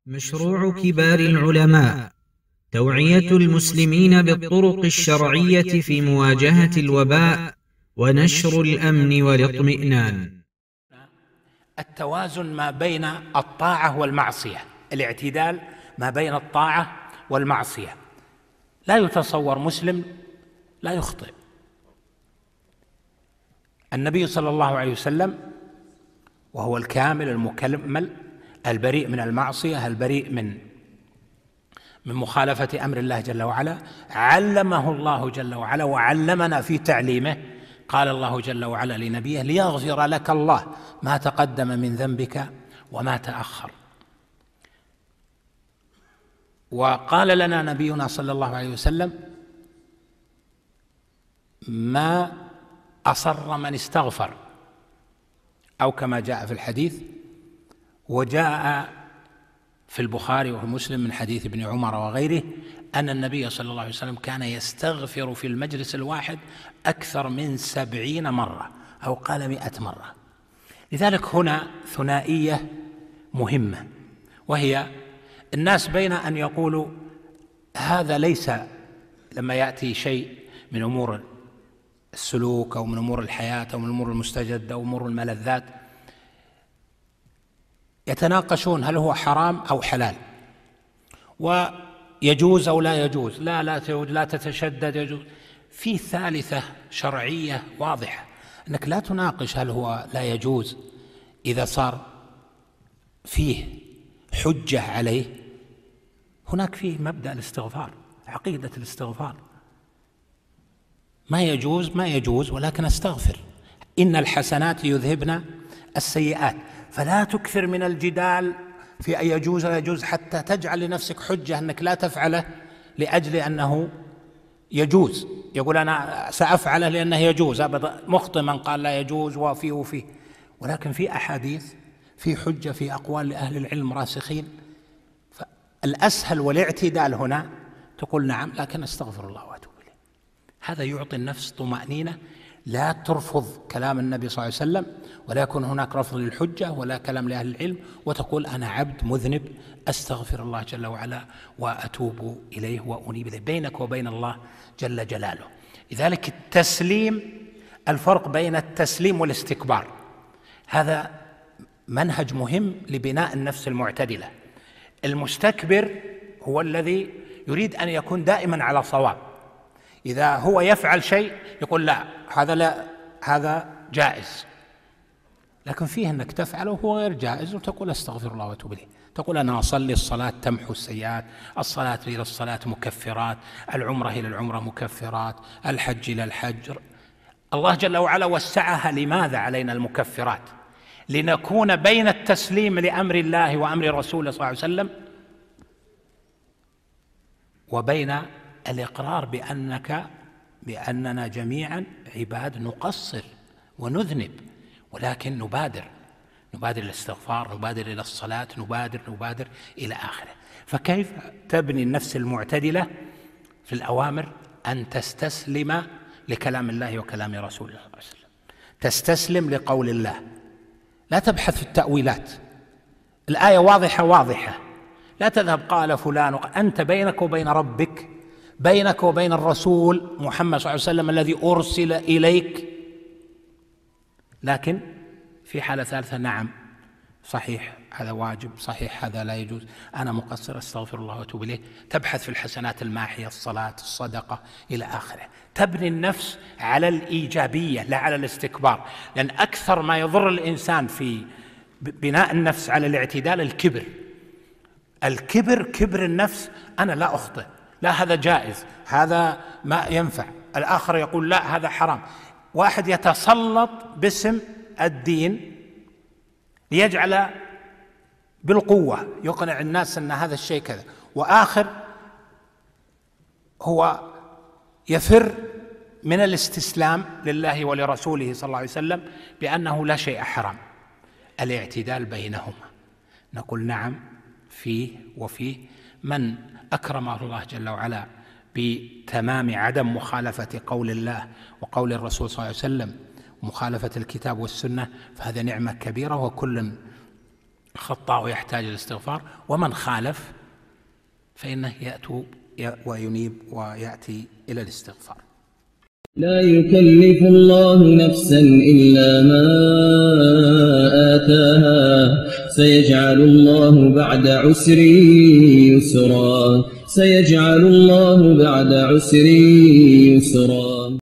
مشروع كبار العلماء توعية المسلمين بالطرق الشرعية في مواجهة الوباء ونشر الأمن والاطمئنان. التوازن ما بين الطاعة والمعصية، الاعتدال ما بين الطاعة والمعصية. لا يتصور مسلم لا يخطئ. النبي صلى الله عليه وسلم وهو الكامل المكمل البريء من المعصية البريء من مخالفة أمر الله جل وعلا، علمه الله جل وعلا وعلمنا في تعليمه. قال الله جل وعلا لنبيه: ليغفر لك الله ما تقدم من ذنبك وما تأخر. وقال لنا نبينا صلى الله عليه وسلم: ما أصر من استغفر، أو كما جاء في الحديث. وجاء في البخاري وفي مسلم من حديث ابن عمر وغيره أن النبي صلى الله عليه وسلم كان يستغفر في المجلس الواحد أكثر من 70 مرة، أو قال 100 مرة. لذلك هنا ثنائية مهمة، وهي الناس بين أن يقولوا هذا ليس، لما يأتي شيء من أمور السلوك أو من أمور الحياة أو من أمور المستجد أو أمور الملذات، يتناقشون هل هو حرام أو حلال، ويجوز أو لا يجوز، لا تتشدد، يجوز. في ثالثة شرعية واضحة، أنك لا تناقش هل هو لا يجوز إذا صار فيه حجة عليه. هناك فيه مبدأ الاستغفار، عقيدة الاستغفار. ما يجوز ولكن استغفر، إن الحسنات يذهبن السيئات. فلا تكثر من الجدال في أن يجوز لا يجوز حتى تجعل لنفسك حجة أنك لا تفعله لأجل أنه يجوز. يقول أنا سأفعله لأنه يجوز. أبدا، مخطئ من قال لا يجوز وفيه. ولكن في أحاديث، في حجة، في أقوال لأهل العلم راسخين. فالأسهل والاعتدال هنا تقول نعم لكن استغفر الله وأتوب إليه. هذا يعطي النفس طمأنينة، لا ترفض كلام النبي صلى الله عليه وسلم، ولا يكون هناك رفض للحجة ولا كلام لأهل العلم، وتقول أنا عبد مذنب أستغفر الله جل وعلا وأتوب إليه وأنيب إليه، بينك وبين الله جل جلاله. لذلك التسليم، الفرق بين التسليم والاستكبار، هذا منهج مهم لبناء النفس المعتدلة. المستكبر هو الذي يريد أن يكون دائما على صواب. إذا هو يفعل شيء يقول لا، هذا جائز، لكن فيه أنك تفعله وهو غير جائز وتقول استغفر الله وأتوب إليه. تقول أنا أصلي، الصلاة تمحو السيئات، الصلاة إلى الصلاة مكفرات، العمرة إلى العمرة مكفرات، الحج إلى الحج. الله جل وعلا وسعها. لماذا علينا المكفرات؟ لنكون بين التسليم لأمر الله وأمر رسوله صلى الله عليه وسلم وبين الإقرار بأننا جميعا عباد نقصر ونذنب، ولكن نبادر الاستغفار، نبادر إلى الصلاة، نبادر إلى آخره. فكيف تبني النفس المعتدلة في الأوامر؟ أن تستسلم لكلام الله وكلام رسوله صلى الله عليه وسلم، تستسلم لقول الله، لا تبحث في التأويلات. الآية واضحة، لا تذهب قال فلان. أنت بينك وبين ربك، بينك وبين الرسول محمد صلى الله عليه وسلم الذي أرسل إليك. لكن في حالة ثالثة، نعم صحيح هذا واجب، صحيح هذا لا يجوز، أنا مقصر أستغفر الله وأتوب إليه. تبحث في الحسنات الماحية، الصلاة، الصدقة إلى آخره. تبني النفس على الإيجابية لا على الاستكبار، لأن أكثر ما يضر الإنسان في بناء النفس على الاعتدال الكبر، كبر النفس. أنا لا أخطئ، لا هذا جائز، هذا ما ينفع، الآخر يقول لا هذا حرام. واحد يتسلط باسم الدين ليجعل بالقوة يقنع الناس أن هذا الشيء كذا، وآخر هو يفر من الاستسلام لله ولرسوله صلى الله عليه وسلم بأنه لا شيء حرام. الاعتدال بينهما، نقول نعم فيه وفيه. من أكرمه الله جل وعلا بتمام عدم مخالفة قول الله وقول الرسول صلى الله عليه وسلم ومخالفة الكتاب والسنة، فهذا نعمة كبيرة، وكل خطاء ويحتاج الاستغفار، ومن خالف فإنه يأتوب وينيب ويأتي إلى الاستغفار. لا يكلف الله نفسا إلا ما آتاها، سيجعل الله بعد عسر يسرا، سيجعل الله بعد عسر يسرا.